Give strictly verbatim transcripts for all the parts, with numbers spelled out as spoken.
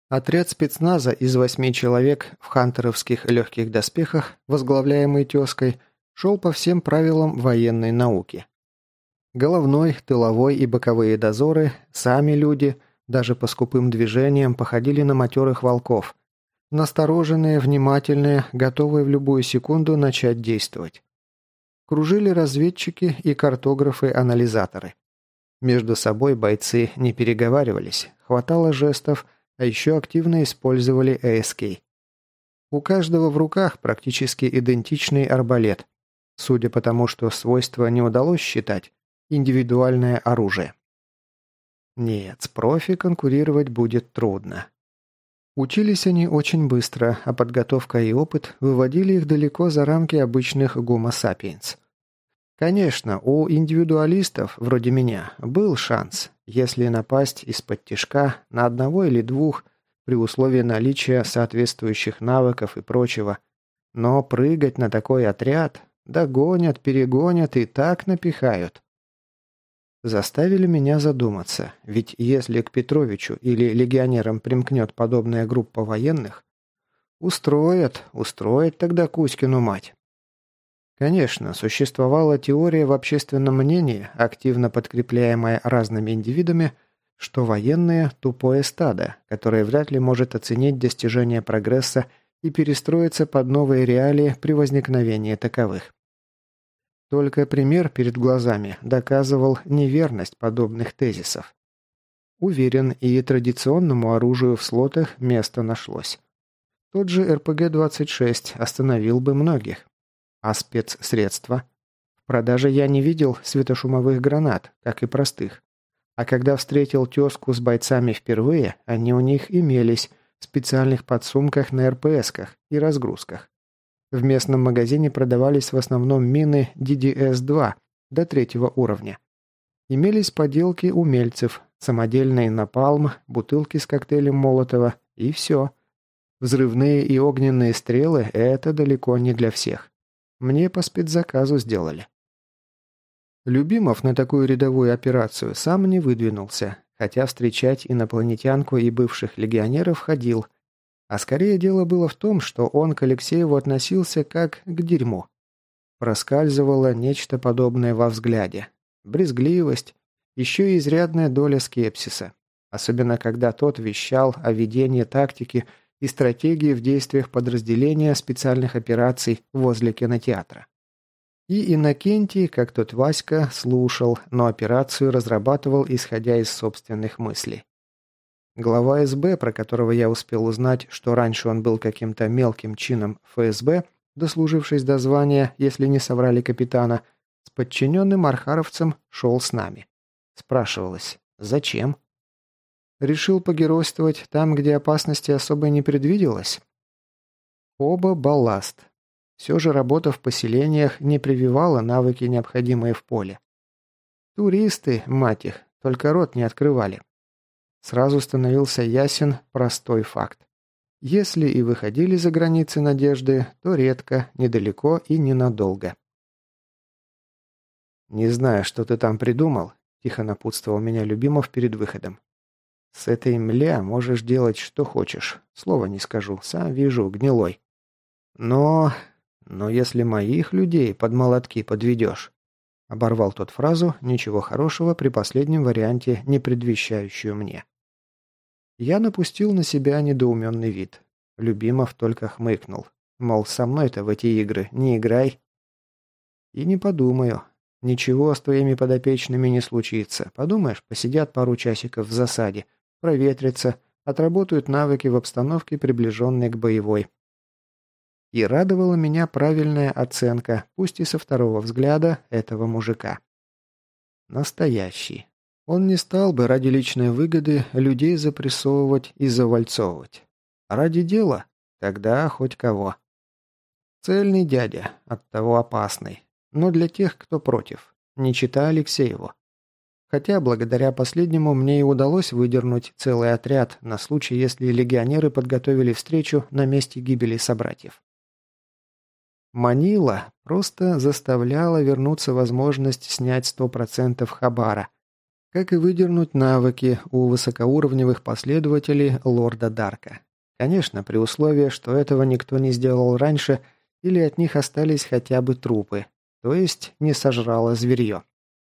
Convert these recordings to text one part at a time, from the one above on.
Отряд спецназа из восьми человек в хантеровских легких доспехах, возглавляемый тезкой, шел по всем правилам военной науки. Головной, тыловой и боковые дозоры, сами люди, даже по скупым движениям походили на матерых волков. Настороженные, внимательные, готовые в любую секунду начать действовать. Кружили разведчики и картографы-анализаторы. Между собой бойцы не переговаривались, хватало жестов, а еще активно использовали эй эс кей. У каждого в руках практически идентичный арбалет. Судя по тому, что свойства не удалось считать, индивидуальное оружие. Нет, с профи конкурировать будет трудно. Учились они очень быстро, а подготовка и опыт выводили их далеко за рамки обычных гомо сапиенс. Конечно, у индивидуалистов, вроде меня, был шанс, если напасть из-под тишка на одного или двух, при условии наличия соответствующих навыков и прочего. Но прыгать на такой отряд, догонят, перегонят и так напихают. Заставили меня задуматься, ведь если к Петровичу или легионерам примкнет подобная группа военных, устроят, устроят тогда Кузькину мать. Конечно, существовала теория в общественном мнении, активно подкрепляемая разными индивидами, что военные – тупое стадо, которое вряд ли может оценить достижения прогресса и перестроиться под новые реалии при возникновении таковых. Только пример перед глазами доказывал неверность подобных тезисов. Уверен, и традиционному оружию в слотах место нашлось. Тот же эр пэ гэ двадцать шесть остановил бы многих. А спецсредства? В продаже я не видел светошумовых гранат, как и простых. А когда встретил тезку с бойцами впервые, они у них имелись в специальных подсумках на эр пэ эсках и разгрузках. В местном магазине продавались в основном мины ди ди эс два до третьего уровня. Имелись поделки умельцев, самодельный напалм, бутылки с коктейлем Молотова и все. Взрывные и огненные стрелы – это далеко не для всех. Мне по спецзаказу сделали. Любимов на такую рядовую операцию сам не выдвинулся, хотя встречать инопланетянку и бывших легионеров ходил. А скорее дело было в том, что он к Алексееву относился как к дерьму. Проскальзывало нечто подобное во взгляде. Брезгливость, еще и изрядная доля скепсиса. Особенно когда тот вещал о ведении тактики и стратегии в действиях подразделения специальных операций возле кинотеатра. И Иннокентий, как тот Васька, слушал, но операцию разрабатывал, исходя из собственных мыслей. Глава эс бэ, про которого я успел узнать, что раньше он был каким-то мелким чином эф эс бэ, дослужившись до звания, если не соврали капитана, с подчиненным архаровцем шел с нами. Спрашивалось, зачем? Решил погеройствовать там, где опасности особо не предвиделось? Оба балласт. Все же работа в поселениях не прививала навыки, необходимые в поле. Туристы, мать их, только рот не открывали. Сразу становился ясен простой факт. Если и выходили за границы надежды, то редко, недалеко и ненадолго. «Не знаю, что ты там придумал», – тихо напутствовал меня Любимов перед выходом. «С этой мля можешь делать, что хочешь. Слова не скажу, сам вижу, гнилой. Но... но если моих людей под молотки подведешь...» Оборвал тот фразу, ничего хорошего при последнем варианте, не предвещающую мне. Я напустил на себя недоуменный вид. Любимов только хмыкнул. Мол, со мной-то в эти игры не играй. И не подумаю. Ничего с твоими подопечными не случится. Подумаешь, посидят пару часиков в засаде, проветрятся, отработают навыки в обстановке, приближенной к боевой. И радовала меня правильная оценка, пусть и со второго взгляда, этого мужика. Настоящий. Он не стал бы ради личной выгоды людей запрессовывать и завальцовывать. Ради дела? Тогда хоть кого. Цельный дядя, оттого опасный. Но для тех, кто против. Не чита Алексееву. Хотя благодаря последнему мне и удалось выдернуть целый отряд на случай, если легионеры подготовили встречу на месте гибели собратьев. Манила просто заставляла вернуться возможность снять сто процентов хабара. как и выдернуть навыки у высокоуровневых последователей лорда Дарка. Конечно, при условии, что этого никто не сделал раньше или от них остались хотя бы трупы, то есть не сожрало зверье.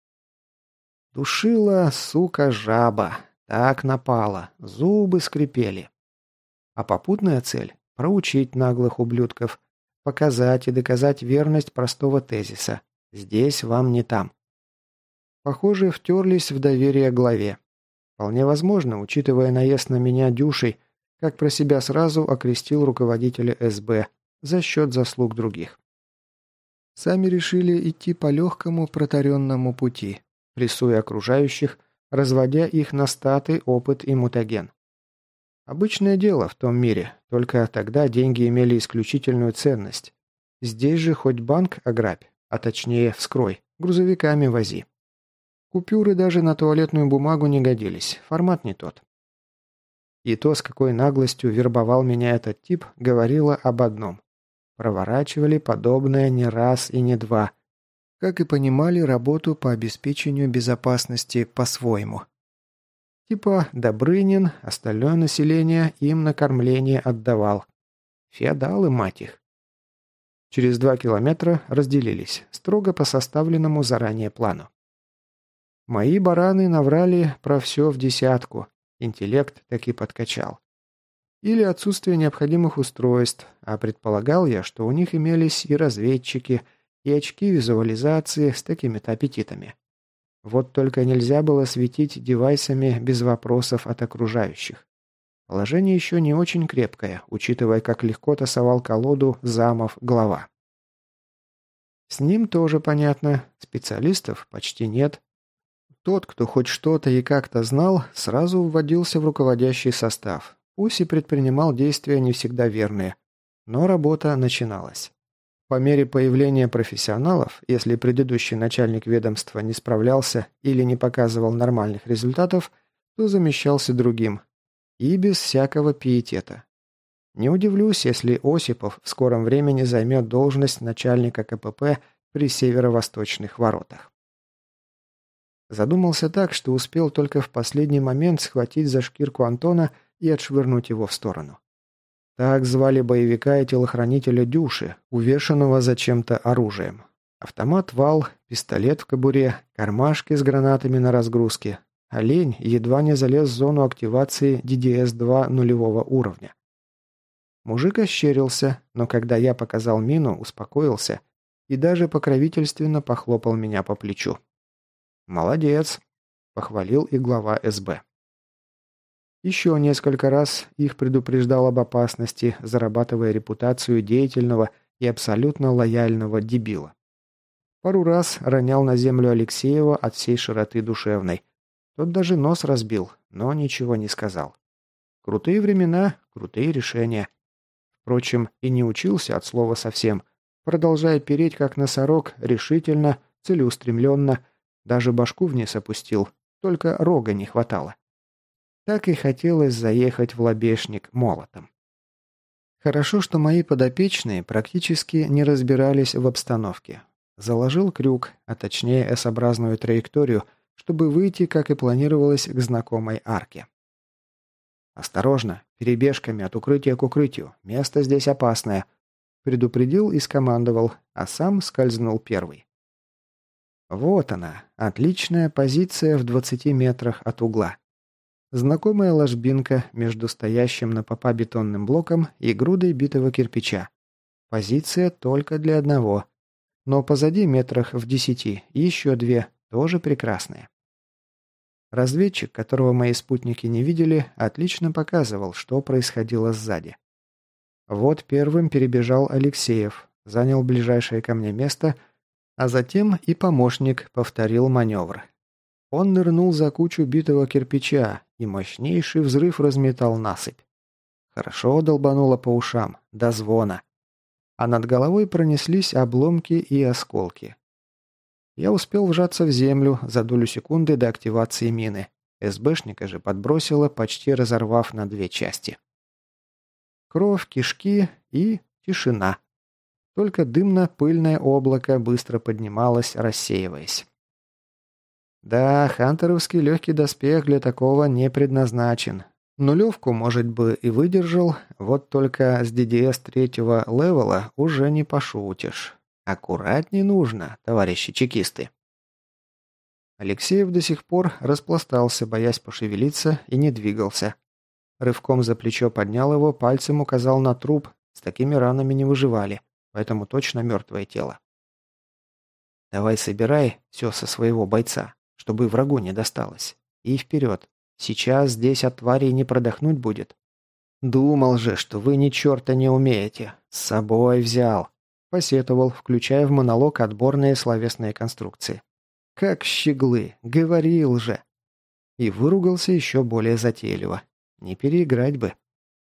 Душила, сука, жаба. Так напала, зубы скрипели. А попутная цель – проучить наглых ублюдков, показать и доказать верность простого тезиса. Здесь вам не там. Похоже, втерлись в доверие главе. Вполне возможно, учитывая наезд на меня дюшей, как про себя сразу окрестил руководителя эс бэ за счет заслуг других. Сами решили идти по легкому протаренному пути, прессуя окружающих, разводя их на статы, опыт и мутаген. Обычное дело в том мире, только тогда деньги имели исключительную ценность. Здесь же хоть банк ограбь, а точнее вскрой, грузовиками вози. Купюры даже на туалетную бумагу не годились, формат не тот. И то, с какой наглостью вербовал меня этот тип, говорило об одном. Проворачивали подобное не раз и не два, как и понимали работу по обеспечению безопасности по-своему. Типа Добрынин, остальное население им на кормление отдавал. Феодалы, мать их. Через два километра разделились, строго по составленному заранее плану. Мои бараны наврали про все в десятку, интеллект таки подкачал. Или отсутствие необходимых устройств, а предполагал я, что у них имелись и разведчики, и очки визуализации с такими-то аппетитами. Вот только нельзя было светить девайсами без вопросов от окружающих. Положение еще не очень крепкое, учитывая, как легко тасовал колоду замов глава. С ним тоже понятно, специалистов почти нет. Тот, кто хоть что-то и как-то знал, сразу вводился в руководящий состав. Пусть и предпринимал действия не всегда верные, но работа начиналась. По мере появления профессионалов, если предыдущий начальник ведомства не справлялся или не показывал нормальных результатов, то замещался другим. И без всякого пиетета. Не удивлюсь, если Осипов в скором времени займет должность начальника ка пэ пэ при северо-восточных воротах. Задумался так, что успел только в последний момент схватить за шкирку Антона и отшвырнуть его в сторону. Так звали боевика и телохранителя Дюши, увешанного зачем-то оружием. Автомат вал, пистолет в кобуре, кармашки с гранатами на разгрузке. Олень едва не залез в зону активации ди ди эс два нулевого уровня. Мужик ощерился, но когда я показал мину, успокоился и даже покровительственно похлопал меня по плечу. «Молодец», — похвалил и глава эс бэ. Еще несколько раз их предупреждал об опасности, зарабатывая репутацию деятельного и абсолютно лояльного дебила. Пару раз ронял на землю Алексеева от всей широты душевной. Тот даже нос разбил, но ничего не сказал. Крутые времена, крутые решения. Впрочем, и не учился от слова совсем, продолжая переть как носорог, решительно, целеустремленно, даже башку вниз опустил, только рога не хватало. Так и хотелось заехать в лобешник молотом. Хорошо, что мои подопечные практически не разбирались в обстановке. Заложил крюк, а точнее эс-образную траекторию, чтобы выйти, как и планировалось, к знакомой арке. «Осторожно, перебежками от укрытия к укрытию, место здесь опасное», предупредил и скомандовал, а сам скользнул первый. Вот она, отличная позиция в двадцати метрах от угла. Знакомая ложбинка между стоящим на попа бетонным блоком и грудой битого кирпича. Позиция только для одного. Но позади метрах в десяти еще две, тоже прекрасные. Разведчик, которого мои спутники не видели, отлично показывал, что происходило сзади. Вот первым перебежал Алексеев, занял ближайшее ко мне место, а затем и помощник повторил маневр. Он нырнул за кучу битого кирпича, и мощнейший взрыв разметал насыпь. Хорошо долбануло по ушам, до звона. А над головой пронеслись обломки и осколки. Я успел вжаться в землю за долю секунды до активации мины. эс бэшника же подбросило, почти разорвав на две части. Кровь, кишки и тишина. Только дымно-пыльное облако быстро поднималось, рассеиваясь. Да, хантеровский легкий доспех для такого не предназначен. Нулевку, может бы, и выдержал, вот только с ди ди эс третьего левела уже не пошутишь. Аккуратней нужно, товарищи чекисты. Алексеев до сих пор распластался, боясь пошевелиться, и не двигался. Рывком за плечо поднял его, пальцем указал на труп. С такими ранами не выживали, поэтому точно мертвое тело. «Давай собирай все со своего бойца, чтобы врагу не досталось. И вперед. Сейчас здесь от тварей не продохнуть будет. Думал же, что вы ни черта не умеете. С собой взял». Посетовал, включая в монолог отборные словесные конструкции. «Как щеглы! Говорил же!» И выругался еще более затейливо. Не переиграть бы.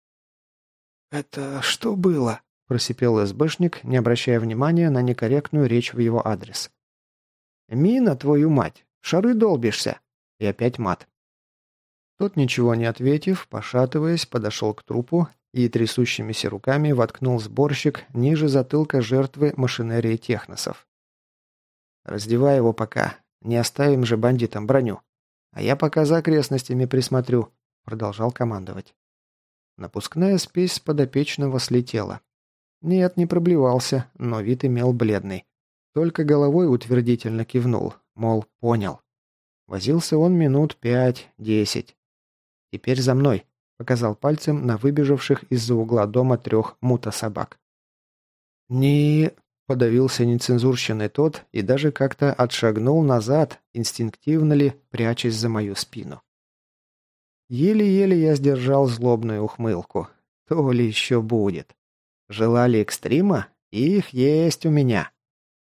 «Это что было?» – просипел СБшник, не обращая внимания на некорректную речь в его адрес. «Мина, твою мать! Шары долбишься!» И опять мат. Тот, ничего не ответив, пошатываясь, подошел к трупу и трясущимися руками воткнул сборщик ниже затылка жертвы машинерии техносов. «Раздевай его пока. Не оставим же бандитам броню. А я пока за окрестностями присмотрю», – продолжал командовать. Напускная спесь с подопечного слетела. Нет, не проблевался, но вид имел бледный. Только головой утвердительно кивнул, мол, понял. Возился он минут пять-десять. «Теперь за мной», – показал пальцем на выбежавших из-за угла дома трех мута-собак. «Не...» – подавился нецензурщиной тот и даже как-то отшагнул назад, инстинктивно ли, прячась за мою спину. Еле-еле я сдержал злобную ухмылку. То ли еще будет. Желали экстрима? Их есть у меня.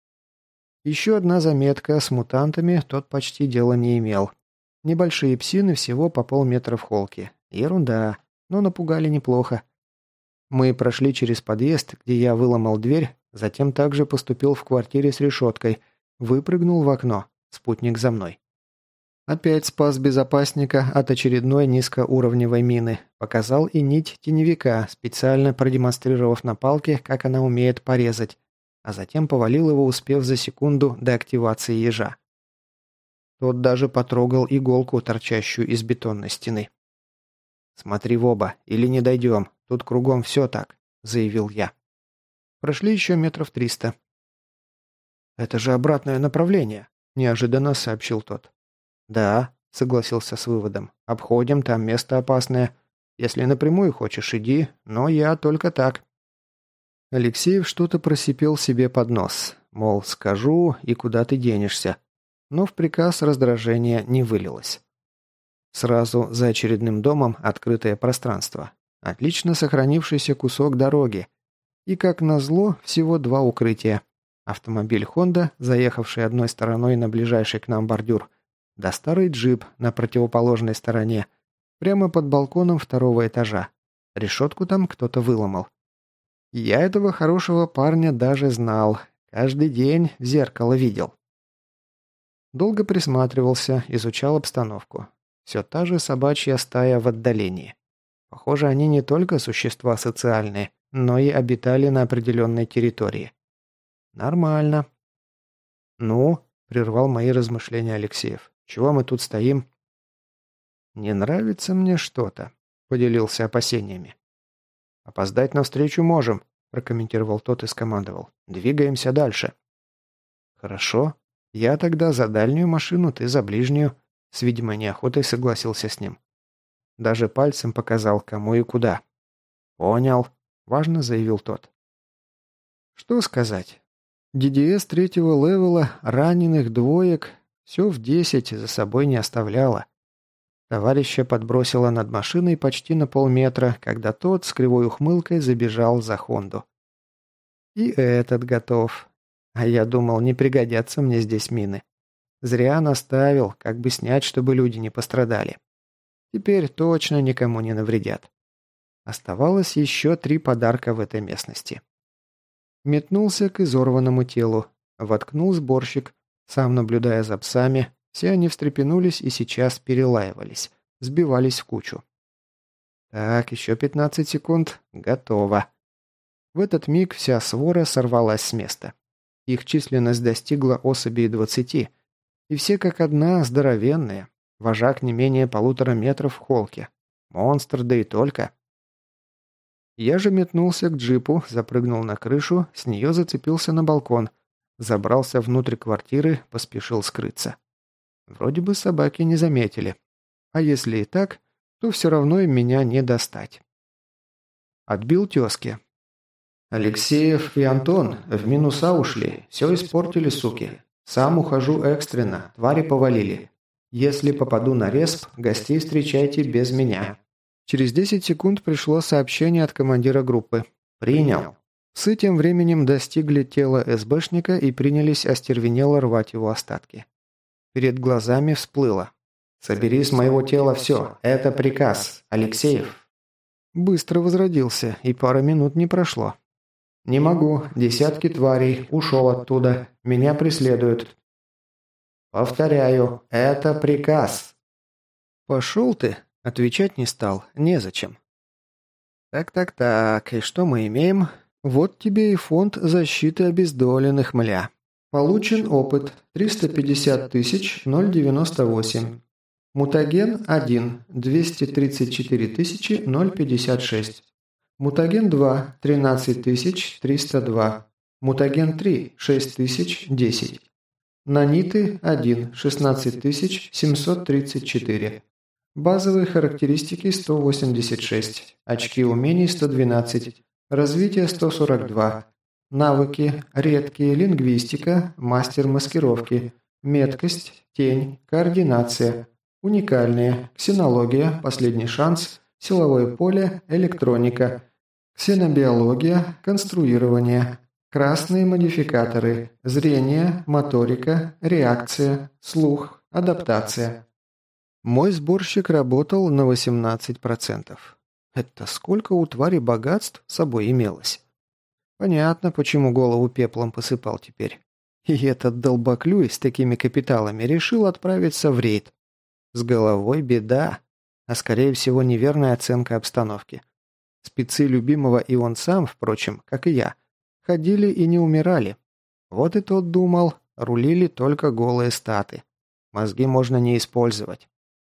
Еще одна заметка с мутантами тот почти дела не имел. Небольшие псины всего по полметра в холке. Ерунда, но напугали неплохо. Мы прошли через подъезд, где я выломал дверь, затем также поступил в квартире с решеткой, выпрыгнул в окно, спутник за мной. Опять спас безопасника от очередной низкоуровневой мины, показал и нить теневика, специально продемонстрировав на палке, как она умеет порезать, а затем повалил его, успев за секунду до активации ежа. Тот даже потрогал иголку, торчащую из бетонной стены. «Смотри в оба, или не дойдем, тут кругом все так», — заявил я. Прошли еще метров триста. «Это же обратное направление», — неожиданно сообщил тот. «Да», — согласился с выводом, — «обходим, там место опасное. Если напрямую хочешь, иди, но я только так». Алексеев что-то просипел себе под нос, мол, скажу, и куда ты денешься. Но в приказ раздражения не вылилось. Сразу за очередным домом открытое пространство. Отлично сохранившийся кусок дороги. И, как назло, всего два укрытия. Автомобиль «Хонда», заехавший одной стороной на ближайший к нам бордюр, да старый джип на противоположной стороне, прямо под балконом второго этажа. Решетку там кто-то выломал. Я этого хорошего парня даже знал. Каждый день в зеркало видел. Долго присматривался, изучал обстановку. Все та же собачья стая в отдалении. Похоже, они не только существа социальные, но и обитали на определенной территории. Нормально. «Ну?» – прервал мои размышления Алексеев. «Чего мы тут стоим?» «Не нравится мне что-то», – поделился опасениями. «Опоздать навстречу можем», – прокомментировал тот и скомандовал. «Двигаемся дальше». «Хорошо. Я тогда за дальнюю машину, ты за ближнюю», – с видимой неохотой согласился с ним. Даже пальцем показал, кому и куда. «Понял», – важно заявил тот. Что сказать? ди ди эс третьего левела, раненых двоек, все в десять за собой не оставляло. Товарища подбросило над машиной почти на полметра, когда тот с кривой ухмылкой забежал за Хонду. И этот готов. А я думал, не пригодятся мне здесь мины. Зря наставил, как бы снять, чтобы люди не пострадали. Теперь точно никому не навредят. Оставалось еще три подарка в этой местности. Метнулся к изорванному телу, воткнул сборщик, сам наблюдая за псами. Все они встрепенулись и сейчас перелаивались, сбивались в кучу. Так, еще пятнадцать секунд. Готово. В этот миг вся свора сорвалась с места. Их численность достигла особей двадцати. И все как одна здоровенные. Вожак не менее полутора метров в холке. Монстр, да и только. Я же метнулся к джипу, запрыгнул на крышу, с нее зацепился на балкон, забрался внутрь квартиры, поспешил скрыться. Вроде бы собаки не заметили. А если и так, то все равно им меня не достать. Отбил тезки. «Алексеев и Антон в минуса ушли, все испортили, суки. Сам ухожу экстренно, твари повалили. Если попаду на респ, гостей встречайте без меня». Через десять секунд пришло сообщение от командира группы. «Принял». Псы тем временем достигли тела СБшника и принялись остервенело рвать его остатки. Перед глазами всплыло. «Собери с моего тела все. Это приказ. Алексеев». Быстро возродился, и пара минут не прошло. «Не могу. Десятки тварей. Ушел оттуда. Меня преследуют». «Повторяю, это приказ». «Пошел ты». Отвечать не стал. Незачем. Так-так-так. И что мы имеем? Вот тебе и фонд защиты обездоленных, мля. Получен опыт триста пятьдесят тысяч девяносто восемь. Мутаген один двести тридцать четыре тысячи пятьдесят шесть. Мутаген два тринадцать тысяч триста два. Мутаген три шесть тысяч десять. Наниты один шестнадцать тысяч семьсот тридцать четыре. Базовые характеристики сто восемьдесят шесть. Очки умений сто двенадцать. Развитие сто сорок два. Навыки. Редкие. Лингвистика. Мастер маскировки. Меткость. Тень. Координация. Уникальные. Ксенология. Последний шанс. Силовое поле. Электроника. Ксенобиология. Конструирование. Красные модификаторы. Зрение. Моторика. Реакция. Слух. Адаптация. Мой сборщик работал на восемнадцать процентов. Это сколько у твари богатств с собой имелось? Понятно, почему голову пеплом посыпал теперь. И этот долбоклюй с такими капиталами решил отправиться в рейд. С головой беда, а скорее всего неверная оценка обстановки. Спецы любимого и он сам, впрочем, как и я, ходили и не умирали. Вот и тот думал, рулили только голые статы. Мозги можно не использовать.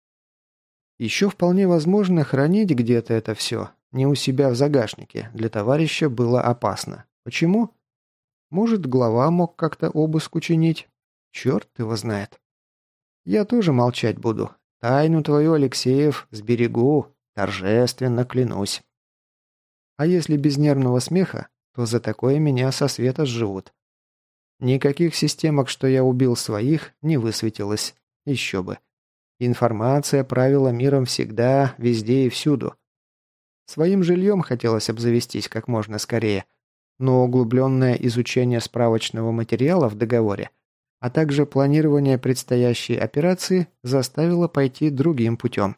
Еще вполне возможно хранить где-то это все, не у себя в загашнике, для товарища было опасно. Почему? Может, глава мог как-то обыск учинить? Черт его знает. Я тоже молчать буду. Тайну твою, Алексеев, сберегу, торжественно клянусь. А если без нервного смеха, то за такое меня со света сживут. Никаких системок, что я убил своих, не высветилось. Еще бы. Информация правила миром всегда, везде и всюду. Своим жильем хотелось обзавестись как можно скорее, но углубленное изучение справочного материала в договоре, а также планирование предстоящей операции заставило пойти другим путем.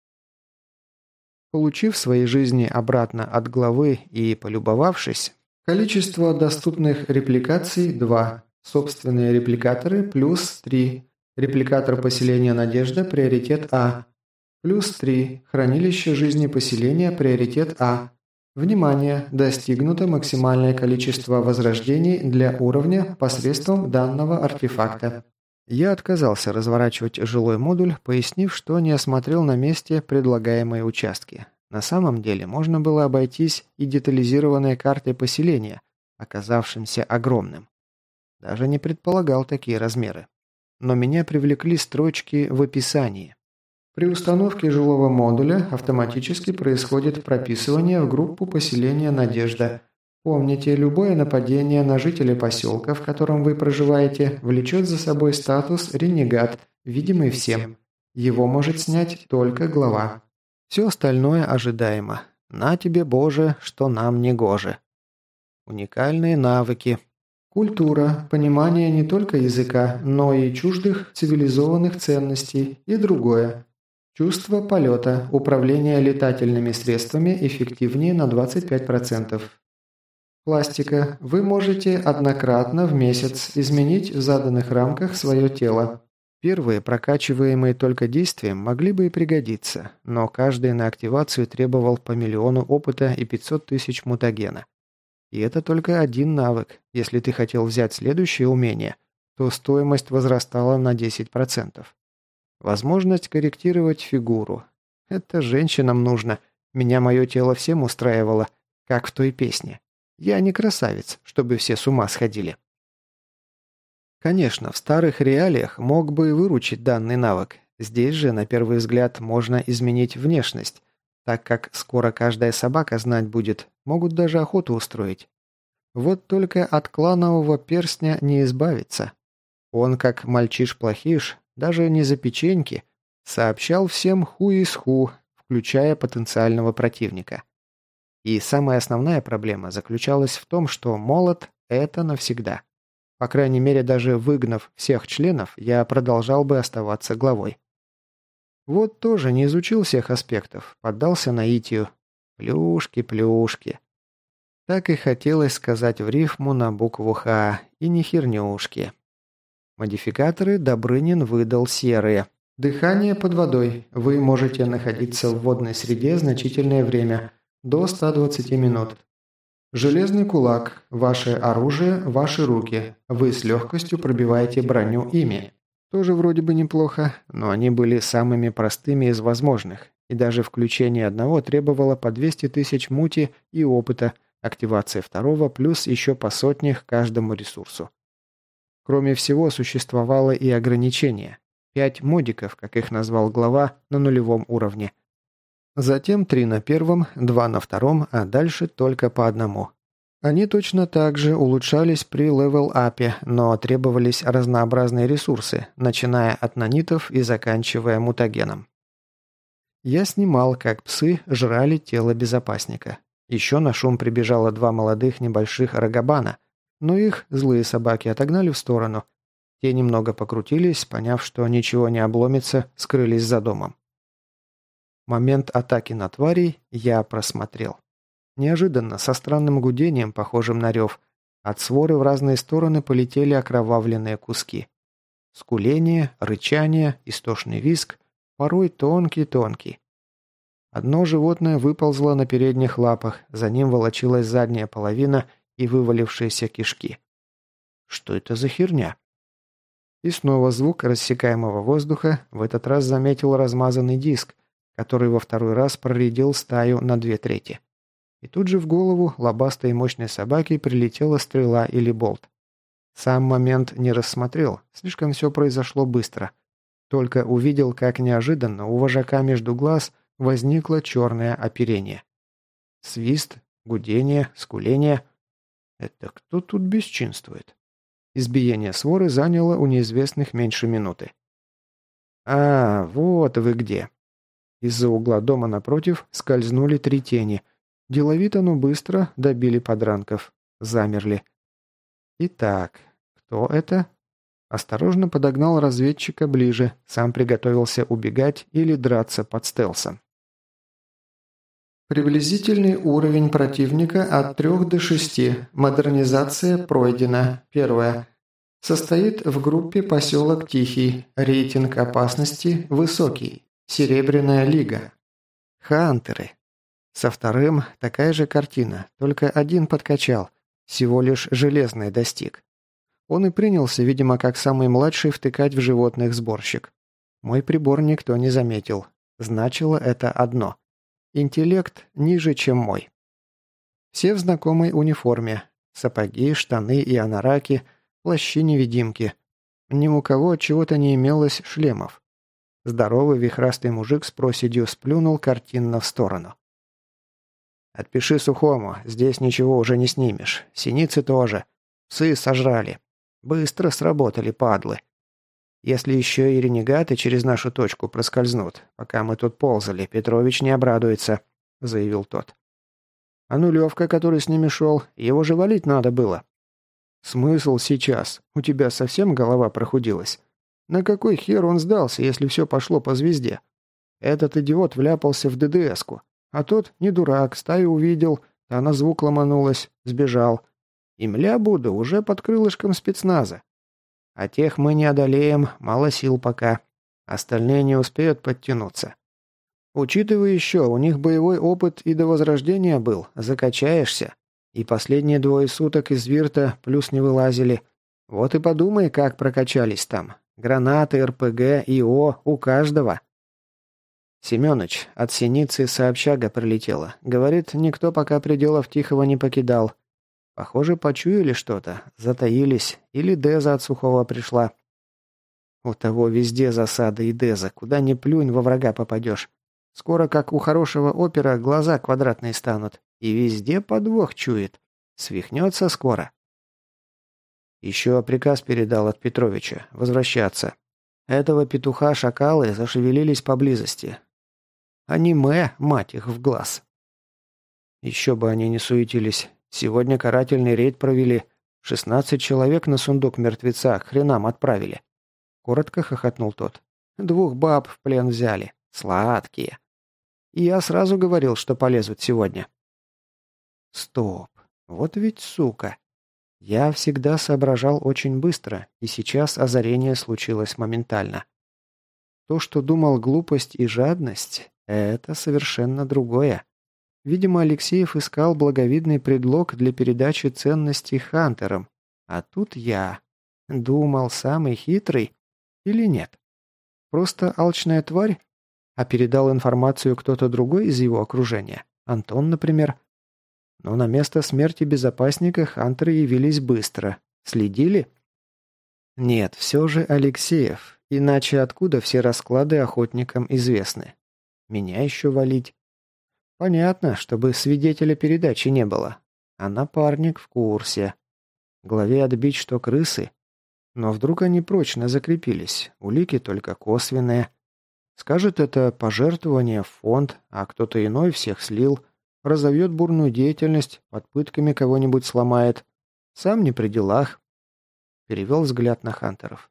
Получив свои жизни обратно от главы и полюбовавшись, количество доступных репликаций два, собственные репликаторы плюс три. Репликатор поселения «Надежда» приоритет А. Плюс три. Хранилище жизни поселения приоритет А. Внимание! Достигнуто максимальное количество возрождений для уровня посредством данного артефакта. Я отказался разворачивать жилой модуль, пояснив, что не осмотрел на месте предлагаемые участки. На самом деле можно было обойтись и детализированной картой поселения, оказавшимся огромным. Даже не предполагал такие размеры. Но меня привлекли строчки в описании. При установке жилого модуля автоматически происходит прописывание в группу поселения «Надежда». Помните, любое нападение на жителя поселка, в котором вы проживаете, влечет за собой статус «Ренегат», видимый всем. Его может снять только глава. Все остальное ожидаемо. На тебе, Боже, что нам не гоже. Уникальные навыки. Культура, понимание не только языка, но и чуждых цивилизованных ценностей и другое. Чувство полета, управление летательными средствами эффективнее на двадцать пять процентов. Пластика. Вы можете однократно в месяц изменить в заданных рамках свое тело. Первые, прокачиваемые только действием, могли бы и пригодиться, но каждый на активацию требовал по миллиону опыта и пятьсот тысяч мутагена. И это только один навык. Если ты хотел взять следующее умение, то стоимость возрастала на десять процентов. Возможность корректировать фигуру. Это женщинам нужно. Меня мое тело всем устраивало, как в той песне. Я не красавец, чтобы все с ума сходили. Конечно, в старых реалиях мог бы и выручить данный навык. Здесь же, на первый взгляд, можно изменить внешность, так как скоро каждая собака знать будет, могут даже охоту устроить. Вот только от кланового перстня не избавиться. Он, как мальчиш-плохиш, даже не за печеньки, сообщал всем ху из ху, включая потенциального противника. И самая основная проблема заключалась в том, что молот – это навсегда. По крайней мере, даже выгнав всех членов, я продолжал бы оставаться главой. Вот тоже не изучил всех аспектов, поддался наитию. Плюшки, плюшки. Так и хотелось сказать в рифму на букву «Х», и не хернюшки. Модификаторы Добрынин выдал серые. Дыхание под водой. Вы можете находиться в водной среде значительное время, до ста двадцати минут. Железный кулак. Ваше оружие, ваши руки. Вы с легкостью пробиваете броню ими. Тоже вроде бы неплохо, но они были самыми простыми из возможных, и даже включение одного требовало по двести тысяч мути и опыта, активация второго плюс еще по сотне к каждому ресурсу. Кроме всего, существовало и ограничение. Пять модиков, как их назвал глава, на нулевом уровне. Затем три на первом, два на втором, а дальше только по одному. Они точно так же улучшались при левел-апе, но требовались разнообразные ресурсы, начиная от нанитов и заканчивая мутагеном. Я снимал, как псы жрали тело безопасника. Еще на шум прибежало два молодых небольших рогобана, но их злые собаки отогнали в сторону. Те немного покрутились, поняв, что ничего не обломится, скрылись за домом. Момент атаки на тварей я просмотрел. Неожиданно, со странным гудением, похожим на рев, от своры в разные стороны полетели окровавленные куски. Скуление, рычание, истошный визг, порой тонкий-тонкий. Одно животное выползло на передних лапах, за ним волочилась задняя половина и вывалившиеся кишки. Что это за херня? И снова звук рассекаемого воздуха, в этот раз заметил размазанный диск, который во второй раз проредил стаю на две трети. И тут же в голову лобастой и мощной собаки прилетела стрела или болт. Сам момент не рассмотрел, слишком все произошло быстро. Только увидел, как неожиданно у вожака между глаз возникло черное оперение. Свист, гудение, скуление. Это кто тут бесчинствует? Избиение своры заняло у неизвестных меньше минуты. «А, вот вы где!» Из-за угла дома напротив скользнули три тени. Деловито, но быстро добили подранков. Замерли. Итак, кто это? Осторожно подогнал разведчика ближе, сам приготовился убегать или драться под стелсом. Приблизительный уровень противника от трёх до шести. Модернизация пройдена. Первое. Состоит в группе поселок Тихий. Рейтинг опасности высокий. Серебряная лига. Хантеры. Со вторым такая же картина, только один подкачал. Всего лишь железный достиг. Он и принялся, видимо, как самый младший, втыкать в животных сборщик. Мой прибор никто не заметил. Значило это одно. Интеллект ниже, чем мой. Все в знакомой униформе. Сапоги, штаны и анараки, плащи-невидимки. Ни у кого от чего-то не имелось шлемов. Здоровый вихрастый мужик с проседью сплюнул картинно в сторону. «Отпиши Сухому, здесь ничего уже не снимешь. Синицы тоже. Псы сожрали. Быстро сработали, падлы. Если еще и ренегаты через нашу точку проскользнут, пока мы тут ползали, Петрович не обрадуется», — заявил тот. «А нулевка, который с ними шел, его же валить надо было». «Смысл сейчас? У тебя совсем голова прохудилась? На какой хер он сдался, если все пошло по звезде? Этот идиот вляпался в ДДСку, а тот не дурак, стаю увидел, а на звук ломанулась, сбежал. И мля Будда уже под крылышком спецназа. А тех мы не одолеем, мало сил пока. Остальные не успеют подтянуться. Учитывая еще, у них боевой опыт и до возрождения был, закачаешься. И последние двое суток из вирта плюс не вылазили. Вот и подумай, как прокачались там. Гранаты, РПГ, ИО у каждого. Семёныч, от Синицы сообщага прилетела. Говорит, никто пока пределов Тихого не покидал. Похоже, почуяли что-то, затаились, или Деза от Сухого пришла. У того везде засада и Деза, куда ни плюнь, во врага попадешь. Скоро, как у хорошего опера, глаза квадратные станут. И везде подвох чует. Свихнется скоро. Еще приказ передал от Петровича. Возвращаться. Этого петуха шакалы зашевелились поблизости. Аниме, мать их, в глаз. Еще бы они не суетились. Сегодня карательный рейд провели. Шестнадцать человек на сундук мертвеца к хренам отправили. Коротко хохотнул тот. Двух баб в плен взяли. Сладкие. И я сразу говорил, что полезут сегодня. Стоп. Вот ведь сука. Я всегда соображал очень быстро, и сейчас озарение случилось моментально. То, что думал глупость и жадность, это совершенно другое. Видимо, Алексеев искал благовидный предлог для передачи ценностей хантерам. А тут я. Думал, самый хитрый? Или нет? Просто алчная тварь? А передал информацию кто-то другой из его окружения? Антон, например? Но на место смерти безопасника хантеры явились быстро. Следили? Нет, все же Алексеев. Иначе откуда все расклады охотникам известны? Меня еще валить? Понятно, чтобы свидетеля передачи не было. А напарник в курсе. Главе отбить, что крысы? Но вдруг они прочно закрепились, улики только косвенные. Скажет, это пожертвование в фонд, а кто-то иной всех слил, разовьет бурную деятельность, под пытками кого-нибудь сломает. Сам не при делах. Перевел взгляд на хантеров.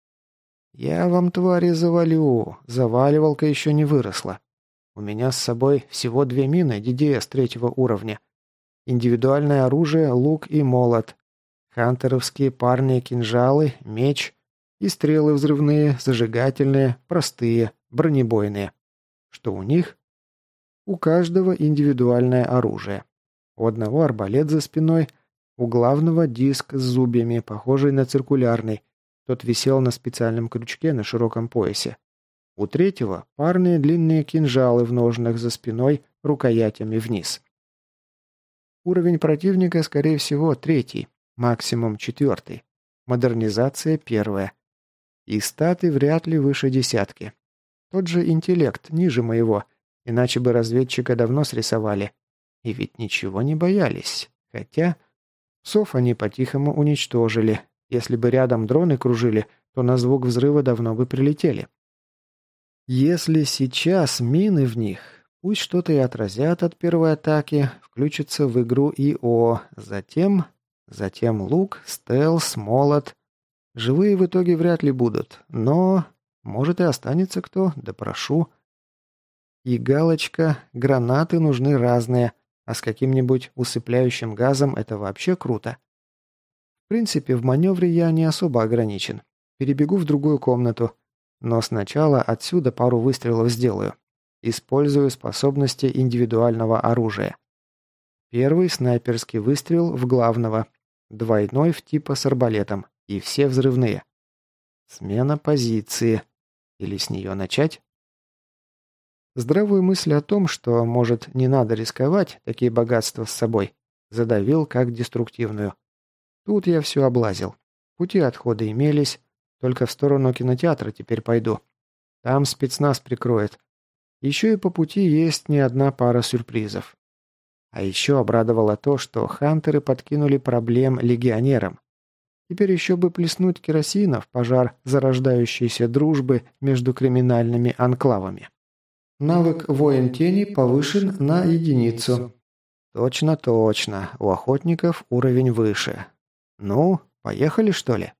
«Я вам, твари, завалю. Заваливалка еще не выросла. У меня с собой всего две мины ди ди эс третьего уровня. Индивидуальное оружие, лук и молот. Хантеровские парные кинжалы, меч и стрелы взрывные, зажигательные, простые, бронебойные. Что у них? У каждого индивидуальное оружие. У одного арбалет за спиной, у главного диск с зубьями, похожий на циркулярный. Тот висел на специальном крючке на широком поясе. У третьего парные длинные кинжалы в ножнах за спиной, рукоятями вниз. Уровень противника, скорее всего, третий, максимум четвертый. Модернизация первая. И статы вряд ли выше десятки. Тот же интеллект ниже моего, иначе бы разведчика давно срисовали. И ведь ничего не боялись. Хотя псов они по-тихому уничтожили. Если бы рядом дроны кружили, то на звук взрыва давно бы прилетели. Если сейчас мины в них, пусть что-то и отразят от первой атаки, включится в игру ИО, затем... Затем лук, стелс, молот. Живые в итоге вряд ли будут, но... Может и останется кто, да прошу. И галочка, гранаты нужны разные, а с каким-нибудь усыпляющим газом это вообще круто. В принципе, в маневре я не особо ограничен. Перебегу в другую комнату. Но сначала отсюда пару выстрелов сделаю. Использую способности индивидуального оружия. Первый снайперский выстрел в главного. Двойной в типа с арбалетом. И все взрывные. Смена позиции. Или с нее начать? Здравую мысль о том, что, может, не надо рисковать такие богатства с собой, задавил как деструктивную. Тут я все облазил. Пути отхода имелись, только в сторону кинотеатра теперь пойду. Там спецназ прикроет. Еще и по пути есть не одна пара сюрпризов. А еще обрадовало то, что хантеры подкинули проблем легионерам. Теперь еще бы плеснуть керосина в пожар зарождающейся дружбы между криминальными анклавами. Навык «Воин тени» повышен на единицу. Точно, точно. У охотников уровень выше. Ну, поехали, что ли?